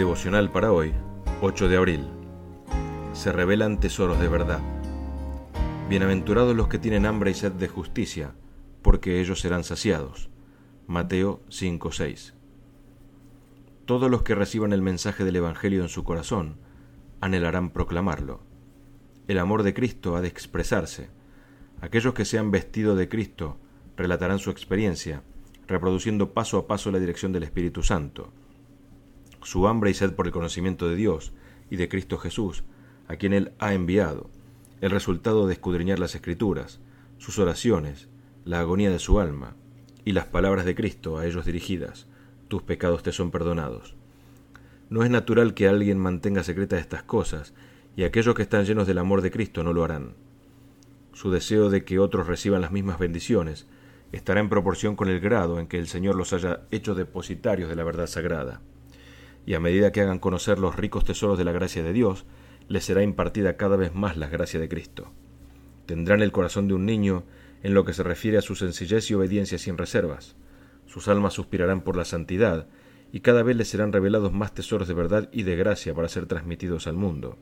Devocional para hoy, 8 de abril. Se revelan tesoros de verdad. Bienaventurados los que tienen hambre y sed de justicia, porque ellos serán saciados. Mateo 5:6. Todos los que reciban el mensaje del Evangelio en su corazón anhelarán proclamarlo. El amor de Cristo ha de expresarse. Aquellos que se han vestido de Cristo relatarán su experiencia, reproduciendo paso a paso la dirección del Espíritu Santo. Su hambre y sed por el conocimiento de Dios y de Cristo Jesús, a quien Él ha enviado, el resultado de escudriñar las Escrituras, sus oraciones, la agonía de su alma, y las palabras de Cristo a ellos dirigidas: tus pecados te son perdonados. No es natural que alguien mantenga secretas estas cosas, y aquellos que están llenos del amor de Cristo no lo harán. Su deseo de que otros reciban las mismas bendiciones estará en proporción con el grado en que el Señor los haya hecho depositarios de la verdad sagrada. Y a medida que hagan conocer los ricos tesoros de la gracia de Dios, les será impartida cada vez más la gracia de Cristo. Tendrán el corazón de un niño en lo que se refiere a su sencillez y obediencia sin reservas. Sus almas suspirarán por la santidad, y cada vez les serán revelados más tesoros de verdad y de gracia para ser transmitidos al mundo.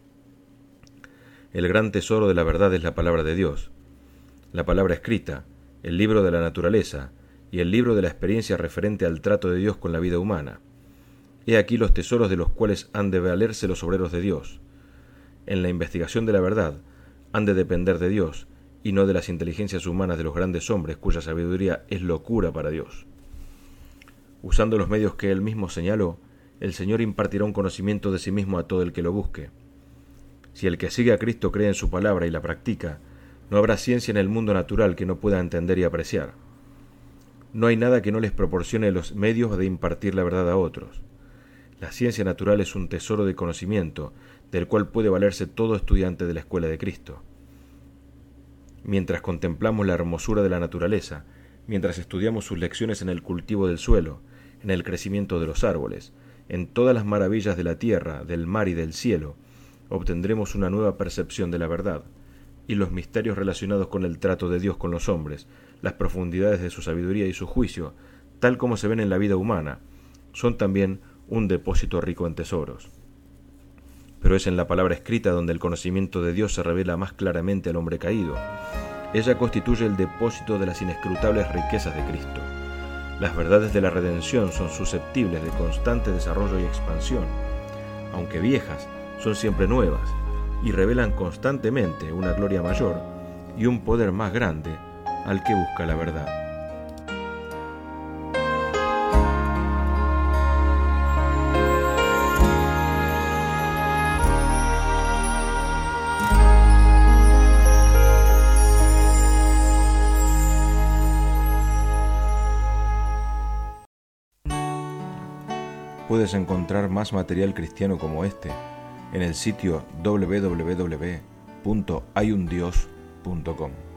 El gran tesoro de la verdad es la palabra de Dios, la palabra escrita, el libro de la naturaleza y el libro de la experiencia referente al trato de Dios con la vida humana. He aquí los tesoros de los cuales han de valerse los obreros de Dios. En la investigación de la verdad han de depender de Dios y no de las inteligencias humanas de los grandes hombres cuya sabiduría es locura para Dios. Usando los medios que Él mismo señaló, el Señor impartirá un conocimiento de sí mismo a todo el que lo busque. Si el que sigue a Cristo cree en su palabra y la practica, no habrá ciencia en el mundo natural que no pueda entender y apreciar. No hay nada que no les proporcione los medios de impartir la verdad a otros. La ciencia natural es un tesoro de conocimiento del cual puede valerse todo estudiante de la escuela de Cristo. Mientras contemplamos la hermosura de la naturaleza, mientras estudiamos sus lecciones en el cultivo del suelo, en el crecimiento de los árboles, en todas las maravillas de la tierra, del mar y del cielo, obtendremos una nueva percepción de la verdad, y los misterios relacionados con el trato de Dios con los hombres, las profundidades de su sabiduría y su juicio, tal como se ven en la vida humana, son también un depósito rico en tesoros. Pero es en la palabra escrita donde el conocimiento de Dios se revela más claramente al hombre caído. Ella constituye el depósito de las inescrutables riquezas de Cristo. Las verdades de la redención son susceptibles de constante desarrollo y expansión. Aunque viejas, son siempre nuevas y revelan constantemente una gloria mayor y un poder más grande al que busca la verdad. Puedes encontrar más material cristiano como este en el sitio www.hayundios.com.